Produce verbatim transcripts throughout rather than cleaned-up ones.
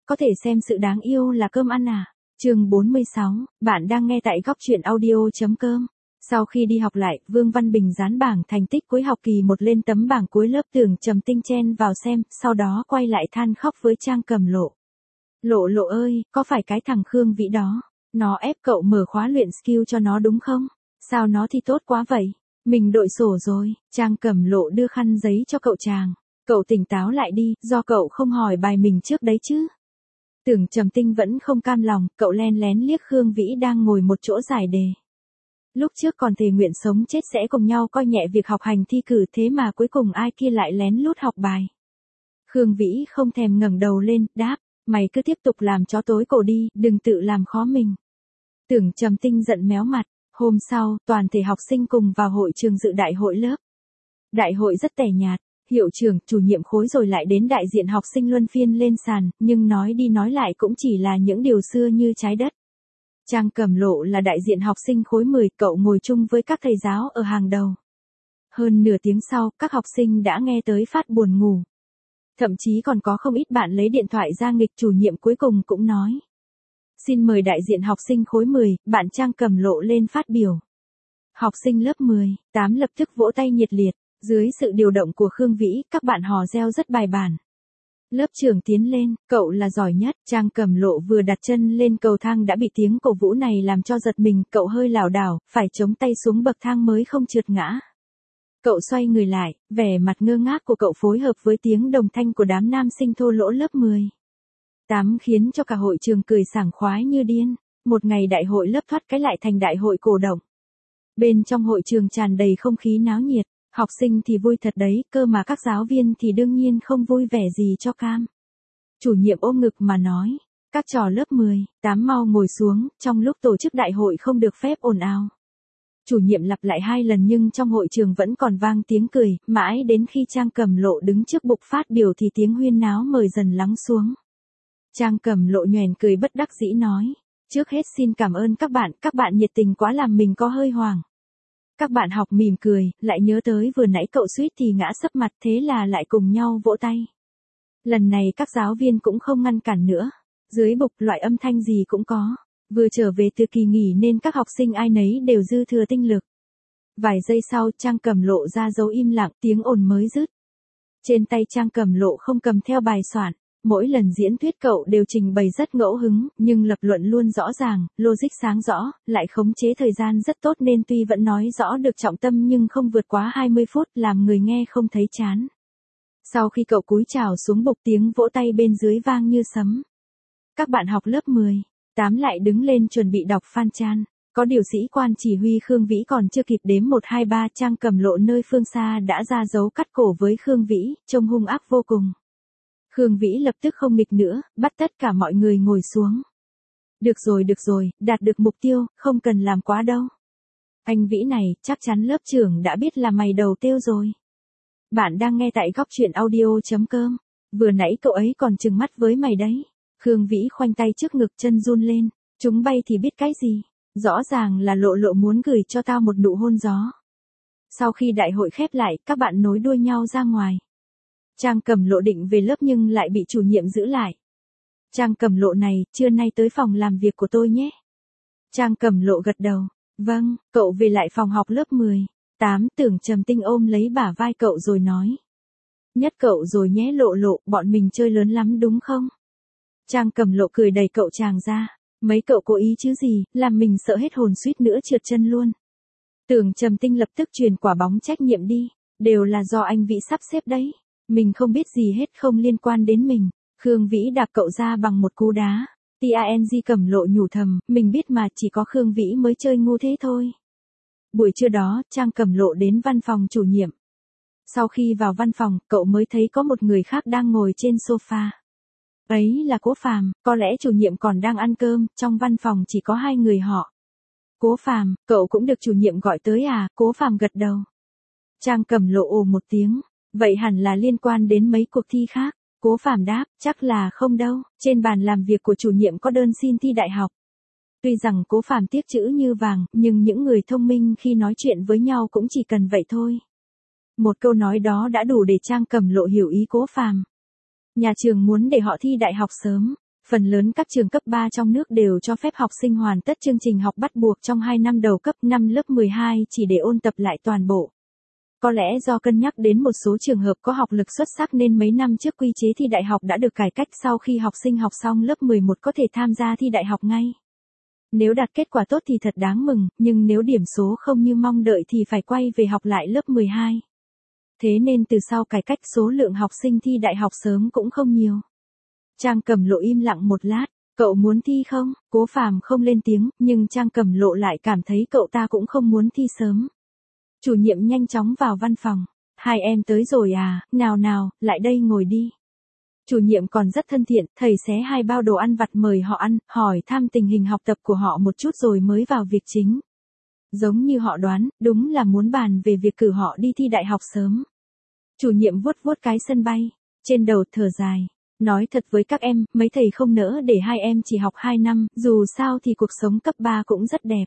có thể xem sự đáng yêu là cơm ăn à. Chương bốn mươi sáu, bạn đang nghe tại góc truyện audio.com. Sau khi đi học lại, Vương Văn Bình dán bảng thành tích cuối học kỳ một lên tấm bảng cuối lớp. Tưởng Trầm Tinh chen vào xem, sau đó quay lại than khóc với Trang Cầm Lộ. Lộ Lộ ơi, có phải cái thằng Khương Vĩ đó, nó ép cậu mở khóa luyện skill cho nó đúng không? Sao nó thì tốt quá vậy? Mình đội sổ rồi. Trang Cầm Lộ đưa khăn giấy cho cậu chàng. Cậu tỉnh táo lại đi, do cậu không hỏi bài mình trước đấy chứ. Tưởng Trầm Tinh vẫn không cam lòng, cậu len lén liếc Khương Vĩ đang ngồi một chỗ giải đề. Lúc trước còn thề nguyện sống chết sẽ cùng nhau coi nhẹ việc học hành thi cử, thế mà cuối cùng ai kia lại lén lút học bài. Khương Vĩ không thèm ngẩng đầu lên, đáp, mày cứ tiếp tục làm chó tối cổ đi, đừng tự làm khó mình. Tưởng Trầm Tinh giận méo mặt. Hôm sau, toàn thể học sinh cùng vào hội trường dự đại hội lớp. Đại hội rất tẻ nhạt, hiệu trưởng, chủ nhiệm khối rồi lại đến đại diện học sinh luân phiên lên sàn, nhưng nói đi nói lại cũng chỉ là những điều xưa như trái đất. Trang Cầm Lộ là đại diện học sinh khối mười, cậu ngồi chung với các thầy giáo ở hàng đầu. Hơn nửa tiếng sau, các học sinh đã nghe tới phát buồn ngủ. Thậm chí còn có không ít bạn lấy điện thoại ra nghịch. Chủ nhiệm cuối cùng cũng nói. Xin mời đại diện học sinh khối mười, bạn Trang Cầm Lộ lên phát biểu. Học sinh lớp mười, tám lập tức vỗ tay nhiệt liệt. Dưới sự điều động của Khương Vĩ, các bạn hò reo rất bài bản. Lớp trưởng tiến lên, cậu là giỏi nhất. Trang Cầm Lộ vừa đặt chân lên cầu thang đã bị tiếng cổ vũ này làm cho giật mình, cậu hơi lảo đảo, phải chống tay xuống bậc thang mới không trượt ngã. Cậu xoay người lại, vẻ mặt ngơ ngác của cậu phối hợp với tiếng đồng thanh của đám nam sinh thô lỗ lớp mười. Tám khiến cho cả hội trường cười sảng khoái như điên. Một ngày đại hội lớp thoát cái lại thành đại hội cổ động. Bên trong hội trường tràn đầy không khí náo nhiệt. Học sinh thì vui thật đấy, cơ mà các giáo viên thì đương nhiên không vui vẻ gì cho cam. Chủ nhiệm ôm ngực mà nói, các trò lớp mười, tám mau ngồi xuống, trong lúc tổ chức đại hội không được phép ồn ào. Chủ nhiệm lặp lại hai lần nhưng trong hội trường vẫn còn vang tiếng cười, mãi đến khi Trang Cầm Lộ đứng trước bục phát biểu thì tiếng huyên náo mời dần lắng xuống. Trang Cầm Lộ nhoẻn cười bất đắc dĩ nói, trước hết xin cảm ơn các bạn, các bạn nhiệt tình quá làm mình có hơi hoảng. Các bạn học mỉm cười, lại nhớ tới vừa nãy cậu suýt thì ngã sấp mặt, thế là lại cùng nhau vỗ tay. Lần này các giáo viên cũng không ngăn cản nữa. Dưới bục loại âm thanh gì cũng có. Vừa trở về từ kỳ nghỉ nên các học sinh ai nấy đều dư thừa tinh lực. Vài giây sau Trang Cầm Lộ ra dấu im lặng, tiếng ồn mới dứt. Trên tay Trang Cầm Lộ không cầm theo bài soạn. Mỗi lần diễn thuyết cậu đều trình bày rất ngẫu hứng, nhưng lập luận luôn rõ ràng, logic sáng rõ, lại khống chế thời gian rất tốt nên tuy vẫn nói rõ được trọng tâm nhưng không vượt quá hai mươi phút, làm người nghe không thấy chán. Sau khi cậu cúi chào xuống bục, tiếng vỗ tay bên dưới vang như sấm. Các bạn học lớp mười, tám lại đứng lên chuẩn bị đọc Phan Chan. Có điều sĩ quan chỉ huy Khương Vĩ còn chưa kịp đếm một hai ba, Trang Cầm Lộ nơi phương xa đã ra dấu cắt cổ với Khương Vĩ, trông hung ác vô cùng. Khương Vĩ lập tức không nghịch nữa, bắt tất cả mọi người ngồi xuống. Được rồi được rồi, đạt được mục tiêu, không cần làm quá đâu. Anh Vĩ này, chắc chắn lớp trưởng đã biết là mày đầu tiêu rồi. Bạn đang nghe tại góc truyện audio.com. Vừa nãy cậu ấy còn trừng mắt với mày đấy. Khương Vĩ khoanh tay trước ngực, chân run lên. Chúng bay thì biết cái gì. Rõ ràng là Lộ Lộ muốn gửi cho tao một nụ hôn gió. Sau khi đại hội khép lại, các bạn nối đuôi nhau ra ngoài. Trang Cầm Lộ định về lớp nhưng lại bị chủ nhiệm giữ lại. Trang Cầm Lộ này, trưa nay tới phòng làm việc của tôi nhé. Trang Cầm Lộ gật đầu. Vâng, cậu về lại phòng học lớp mười. tám Tưởng Trầm Tinh ôm lấy bả vai cậu rồi nói. Nhất cậu rồi nhé Lộ Lộ, bọn mình chơi lớn lắm đúng không? Trang Cầm Lộ cười đẩy cậu chàng ra. Mấy cậu cố ý chứ gì, làm mình sợ hết hồn suýt nữa trượt chân luôn. Tưởng Trầm Tinh lập tức truyền quả bóng trách nhiệm đi. Đều là do anh Vĩ sắp xếp đấy. Mình không biết gì hết, không liên quan đến mình. Khương Vĩ đạp cậu ra bằng một cú đá. Tang Cầm Lộ nhủ thầm, mình biết mà, chỉ có Khương Vĩ mới chơi ngu thế thôi. Buổi trưa đó, Trang Cầm Lộ đến văn phòng chủ nhiệm. Sau khi vào văn phòng, cậu mới thấy có một người khác đang ngồi trên sofa. Ấy là Cố Phàm, có lẽ chủ nhiệm còn đang ăn cơm, trong văn phòng chỉ có hai người họ. Cố Phàm, cậu cũng được chủ nhiệm gọi tới à? Cố Phàm gật đầu. Trang Cầm Lộ ồ một tiếng. Vậy hẳn là liên quan đến mấy cuộc thi khác. Cố Phàm đáp, chắc là không đâu, trên bàn làm việc của chủ nhiệm có đơn xin thi đại học. Tuy rằng Cố Phàm tiếc chữ như vàng, nhưng những người thông minh khi nói chuyện với nhau cũng chỉ cần vậy thôi. Một câu nói đó đã đủ để Trang Cầm Lộ hiểu ý Cố Phàm. Nhà trường muốn để họ thi đại học sớm. Phần lớn các trường cấp ba trong nước đều cho phép học sinh hoàn tất chương trình học bắt buộc trong hai năm đầu cấp năm lớp mười hai chỉ để ôn tập lại toàn bộ. Có lẽ do cân nhắc đến một số trường hợp có học lực xuất sắc nên mấy năm trước quy chế thi đại học đã được cải cách sau khi học sinh học xong lớp mười một có thể tham gia thi đại học ngay. Nếu đạt kết quả tốt thì thật đáng mừng, nhưng nếu điểm số không như mong đợi thì phải quay về học lại lớp mười hai. Thế nên từ sau cải cách số lượng học sinh thi đại học sớm cũng không nhiều. Trang Cẩm Lộ im lặng một lát, cậu muốn thi không? Cố Phàm không lên tiếng, nhưng Trang Cẩm Lộ lại cảm thấy cậu ta cũng không muốn thi sớm. Chủ nhiệm nhanh chóng vào văn phòng. Hai em tới rồi à, nào nào, lại đây ngồi đi. Chủ nhiệm còn rất thân thiện, thầy xé hai bao đồ ăn vặt mời họ ăn, hỏi thăm tình hình học tập của họ một chút rồi mới vào việc chính. Giống như họ đoán, đúng là muốn bàn về việc cử họ đi thi đại học sớm. Chủ nhiệm vuốt vuốt cái sân bay, trên đầu thở dài. Nói thật với các em, mấy thầy không nỡ để hai em chỉ học hai năm, dù sao thì cuộc sống cấp ba cũng rất đẹp.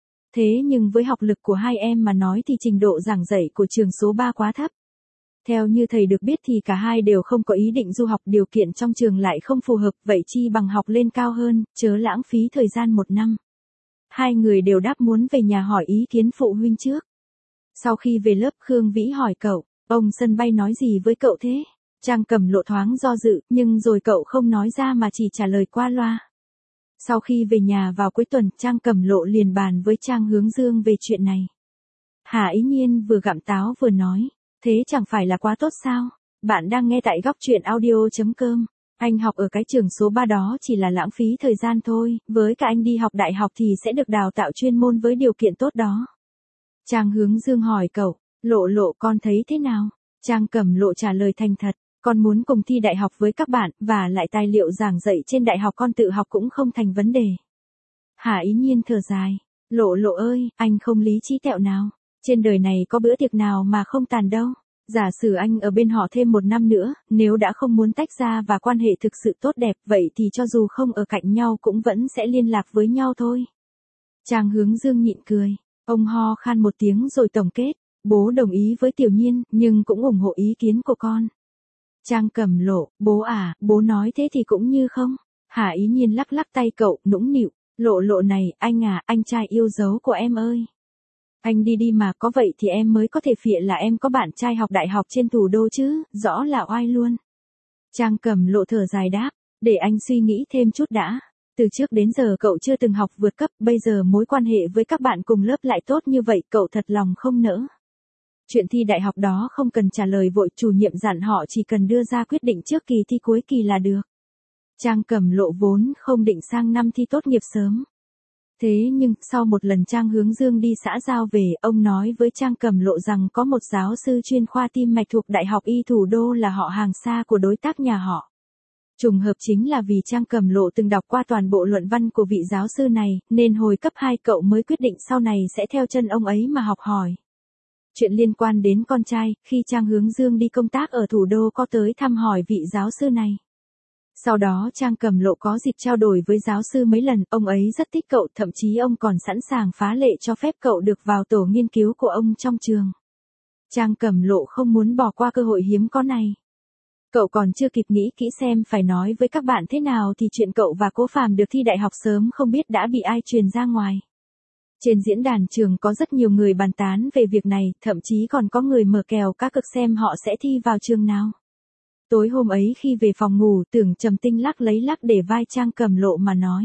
Thế nhưng với học lực của hai em mà nói thì trình độ giảng dạy của trường số ba quá thấp. Theo như thầy được biết thì cả hai đều không có ý định du học, điều kiện trong trường lại không phù hợp, vậy chi bằng học lên cao hơn, chớ lãng phí thời gian một năm. Hai người đều đáp muốn về nhà hỏi ý kiến phụ huynh trước. Sau khi về lớp Khương Vĩ hỏi cậu, ông sân bay nói gì với cậu thế? Trang Cẩm Lộ thoáng do dự, nhưng rồi cậu không nói ra mà chỉ trả lời qua loa. Sau khi về nhà vào cuối tuần, Trang Cẩm Lộ liền bàn với Trang Hướng Dương về chuyện này. Hà Ý Nhiên vừa gặm táo vừa nói, thế chẳng phải là quá tốt sao? Bạn đang nghe tại góc truyện audio chấm com. Anh học ở cái trường số ba đó chỉ là lãng phí thời gian thôi, với cả anh đi học đại học thì sẽ được đào tạo chuyên môn với điều kiện tốt đó. Trang Hướng Dương hỏi cậu, Lộ Lộ con thấy thế nào? Trang Cẩm Lộ trả lời thành thật, con muốn cùng thi đại học với các bạn, và lại tài liệu giảng dạy trên đại học con tự học cũng không thành vấn đề. Hà Ý Nhiên thở dài, Lộ Lộ ơi, anh không lý trí tẹo nào. Trên đời này có bữa tiệc nào mà không tàn đâu. Giả sử anh ở bên họ thêm một năm nữa, nếu đã không muốn tách ra và quan hệ thực sự tốt đẹp, vậy thì cho dù không ở cạnh nhau cũng vẫn sẽ liên lạc với nhau thôi. Trang Hướng Dương nhịn cười, ông ho khan một tiếng rồi tổng kết, bố đồng ý với Tiểu Nhiên, nhưng cũng ủng hộ ý kiến của con. Trang Cẩm Lộ, bố à, bố nói thế thì cũng như không. Hà Ý Nhiên lắc lắc tay cậu, nũng nịu, Lộ Lộ này, anh à, anh trai yêu dấu của em ơi. Anh đi đi mà, có vậy thì em mới có thể phịa là em có bạn trai học đại học trên thủ đô chứ, rõ là oai luôn. Trang Cẩm Lộ thở dài đáp, để anh suy nghĩ thêm chút đã. Từ trước đến giờ cậu chưa từng học vượt cấp, bây giờ mối quan hệ với các bạn cùng lớp lại tốt như vậy, cậu thật lòng không nỡ. Chuyện thi đại học đó không cần trả lời vội, chủ nhiệm dặn họ chỉ cần đưa ra quyết định trước kỳ thi cuối kỳ là được. Trang Cẩm Lộ vốn không định sang năm thi tốt nghiệp sớm. Thế nhưng, sau một lần Trang Hướng Dương đi xã giao về, ông nói với Trang Cẩm Lộ rằng có một giáo sư chuyên khoa tim mạch thuộc Đại học Y Thủ đô là họ hàng xa của đối tác nhà họ. Trùng hợp chính là vì Trang Cẩm Lộ từng đọc qua toàn bộ luận văn của vị giáo sư này, nên hồi cấp hai cậu mới quyết định sau này sẽ theo chân ông ấy mà học hỏi. Chuyện liên quan đến con trai, khi Trang Hướng Dương đi công tác ở thủ đô có tới thăm hỏi vị giáo sư này. Sau đó Trang Cẩm Lộ có dịp trao đổi với giáo sư mấy lần, ông ấy rất thích cậu, thậm chí ông còn sẵn sàng phá lệ cho phép cậu được vào tổ nghiên cứu của ông trong trường. Trang Cẩm Lộ không muốn bỏ qua cơ hội hiếm có này. Cậu còn chưa kịp nghĩ kỹ xem phải nói với các bạn thế nào thì chuyện cậu và Cố Phàm được thi đại học sớm không biết đã bị ai truyền ra ngoài. Trên diễn đàn trường có rất nhiều người bàn tán về việc này, thậm chí còn có người mở kèo cá cược xem họ sẽ thi vào trường nào. Tối hôm ấy khi về phòng ngủ, Tưởng Trầm Tinh lắc lấy lắc để vai Trang Cẩm Lộ mà nói.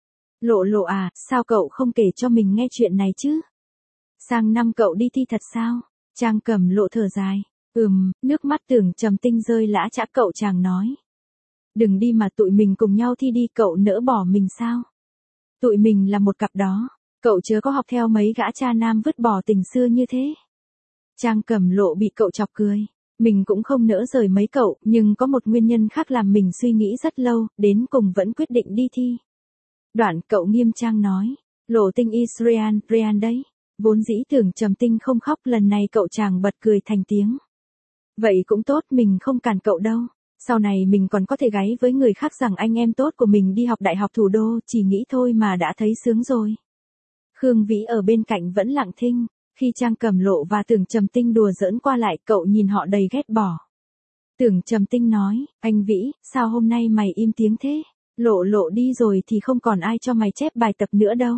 Lộ Lộ à, sao cậu không kể cho mình nghe chuyện này chứ? Sang năm cậu đi thi thật sao? Trang Cẩm Lộ thở dài. Ừm, nước mắt Tưởng Trầm Tinh rơi lã chã, cậu chàng nói. Đừng đi mà, tụi mình cùng nhau thi đi, cậu nỡ bỏ mình sao? Tụi mình là một cặp đó, cậu chớ có học theo mấy gã cha nam vứt bỏ tình xưa như thế. Trang Cẩm Lộ bị cậu chọc cười. Mình cũng không nỡ rời mấy cậu, nhưng có một nguyên nhân khác làm mình suy nghĩ rất lâu, đến cùng vẫn quyết định đi thi. Đoạn cậu nghiêm trang nói, Lộ Tinh Israel, Ryan đấy. Vốn dĩ Tưởng Trầm Tinh không khóc, lần này cậu chàng bật cười thành tiếng. Vậy cũng tốt, mình không cản cậu đâu. Sau này mình còn có thể gáy với người khác rằng anh em tốt của mình đi học đại học thủ đô, chỉ nghĩ thôi mà đã thấy sướng rồi. Khương Vĩ ở bên cạnh vẫn lặng thinh. Khi Trang Cẩm Lộ và Tưởng Trầm Tinh đùa giỡn qua lại, cậu nhìn họ đầy ghét bỏ. Tưởng Trầm Tinh nói, anh Vĩ, sao hôm nay mày im tiếng thế? Lộ lộ đi rồi thì không còn ai cho mày chép bài tập nữa đâu.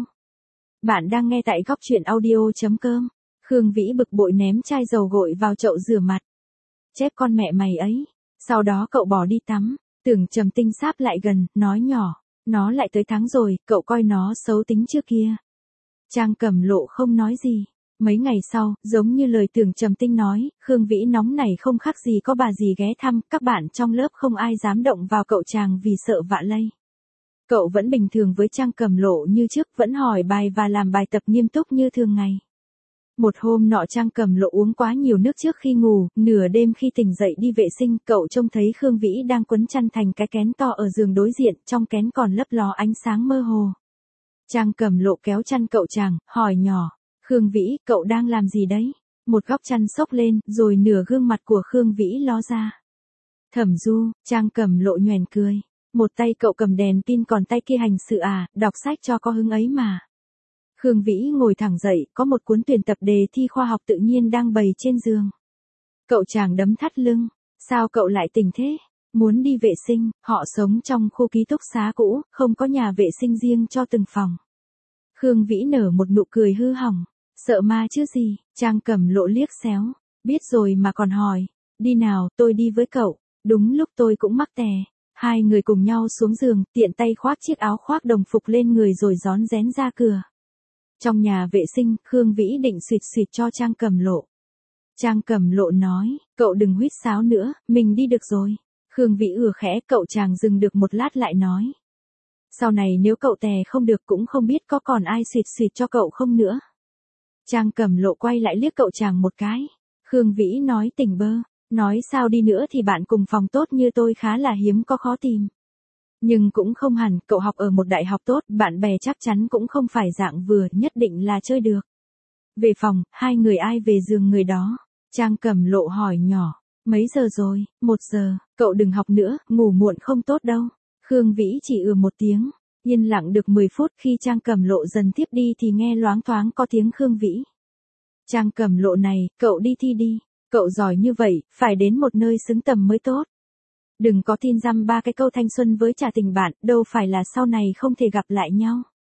Bạn đang nghe tại góc chuyện audio.com. Khương Vĩ bực bội ném chai dầu gội vào chậu rửa mặt. Chép con mẹ mày ấy. Sau đó cậu bỏ đi tắm. Tưởng Trầm Tinh sáp lại gần, nói nhỏ. Nó lại tới tháng rồi, cậu coi nó xấu tính chưa kia. Trang Cẩm Lộ không nói gì. Mấy ngày sau, giống như lời Tưởng Trầm Tinh nói, Khương Vĩ nóng này không khác gì có bà gì ghé thăm, các bạn trong lớp không ai dám động vào cậu chàng vì sợ vạ lây. Cậu vẫn bình thường với Trang Cẩm Lộ như trước, vẫn hỏi bài và làm bài tập nghiêm túc như thường ngày. Một hôm nọ Trang Cẩm Lộ uống quá nhiều nước trước khi ngủ, nửa đêm khi tỉnh dậy đi vệ sinh, cậu trông thấy Khương Vĩ đang quấn chăn thành cái kén to ở giường đối diện, trong kén còn lấp ló ánh sáng mơ hồ. Trang Cẩm Lộ kéo chăn cậu chàng, hỏi nhỏ, Khương Vĩ, cậu đang làm gì đấy? Một góc chăn xốc lên, rồi nửa gương mặt của Khương Vĩ ló ra. Thẩm Du, Trang Cẩm Lộ nhoẻn cười. Một tay cậu cầm đèn pin còn tay kia hành sự à, đọc sách cho có hứng ấy mà. Khương Vĩ ngồi thẳng dậy, có một cuốn tuyển tập đề thi khoa học tự nhiên đang bày trên giường. Cậu chàng đấm thắt lưng, sao cậu lại tỉnh thế? Muốn đi vệ sinh, họ sống trong khu ký túc xá cũ, không có nhà vệ sinh riêng cho từng phòng. Khương Vĩ nở một nụ cười hư hỏng, sợ ma chứ gì, Trang Cẩm Lộ liếc xéo, biết rồi mà còn hỏi, đi nào, tôi đi với cậu, đúng lúc tôi cũng mắc tè. Hai người cùng nhau xuống giường, tiện tay khoác chiếc áo khoác đồng phục lên người rồi rón rén ra cửa. Trong nhà vệ sinh, Khương Vĩ định xịt xịt cho Trang Cẩm Lộ. Trang Cẩm Lộ nói, cậu đừng huýt sáo nữa, mình đi được rồi. Khương Vĩ ừa khẽ, cậu chàng dừng được một lát lại nói. Sau này nếu cậu tè không được cũng không biết có còn ai xịt xịt cho cậu không nữa. Trang Cẩm Lộ quay lại liếc cậu chàng một cái. Khương Vĩ nói tỉnh bơ. Nói sao đi nữa thì bạn cùng phòng tốt như tôi khá là hiếm có khó tìm. Nhưng cũng không hẳn, cậu học ở một đại học tốt, bạn bè chắc chắn cũng không phải dạng vừa, nhất định là chơi được. Về phòng, hai người ai về giường người đó. Trang Cẩm Lộ hỏi nhỏ, mấy giờ rồi? Một giờ, cậu đừng học nữa, ngủ muộn không tốt đâu. Khương Vĩ chỉ ừ một tiếng, yên lặng được mười phút, khi Trang Cẩm Lộ dần tiếp đi thì nghe loáng thoáng có tiếng Khương Vĩ. Trang Cẩm Lộ này, cậu đi thi đi. Cậu giỏi như vậy, phải đến một nơi xứng tầm mới tốt. Đừng có tin dăm ba cái câu thanh xuân với trả tình bạn, đâu phải là sau này không thể gặp lại nhau.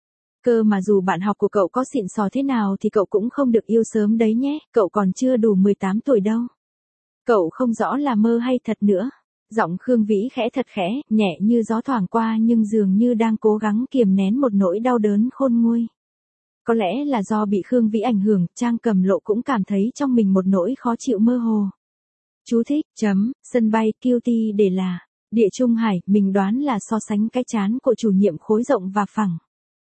Cơ mà dù bạn học của cậu có xịn sò thế nào thì cậu cũng không được yêu sớm đấy nhé, cậu còn chưa đủ mười tám tuổi đâu. Cậu không rõ là mơ hay thật nữa. Giọng Khương Vĩ khẽ thật khẽ, nhẹ như gió thoảng qua nhưng dường như đang cố gắng kiềm nén một nỗi đau đớn khôn nguôi. Có lẽ là do bị Khương Vĩ ảnh hưởng, Trang Cẩm Lộ cũng cảm thấy trong mình một nỗi khó chịu mơ hồ. Chú thích, chấm, sân bay, cutie để là, địa trung hải, mình đoán là so sánh cái trán của chủ nhiệm khối rộng và phẳng.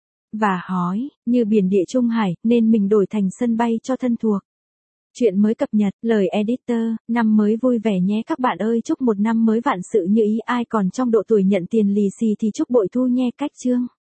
Và hói, như biển địa trung hải, nên mình đổi thành sân bay cho thân thuộc. Chuyện mới cập nhật, lời editor, năm mới vui vẻ nhé các bạn ơi, chúc một năm mới vạn sự như ý, ai còn trong độ tuổi nhận tiền lì xì thì chúc bội thu nhé cách chương.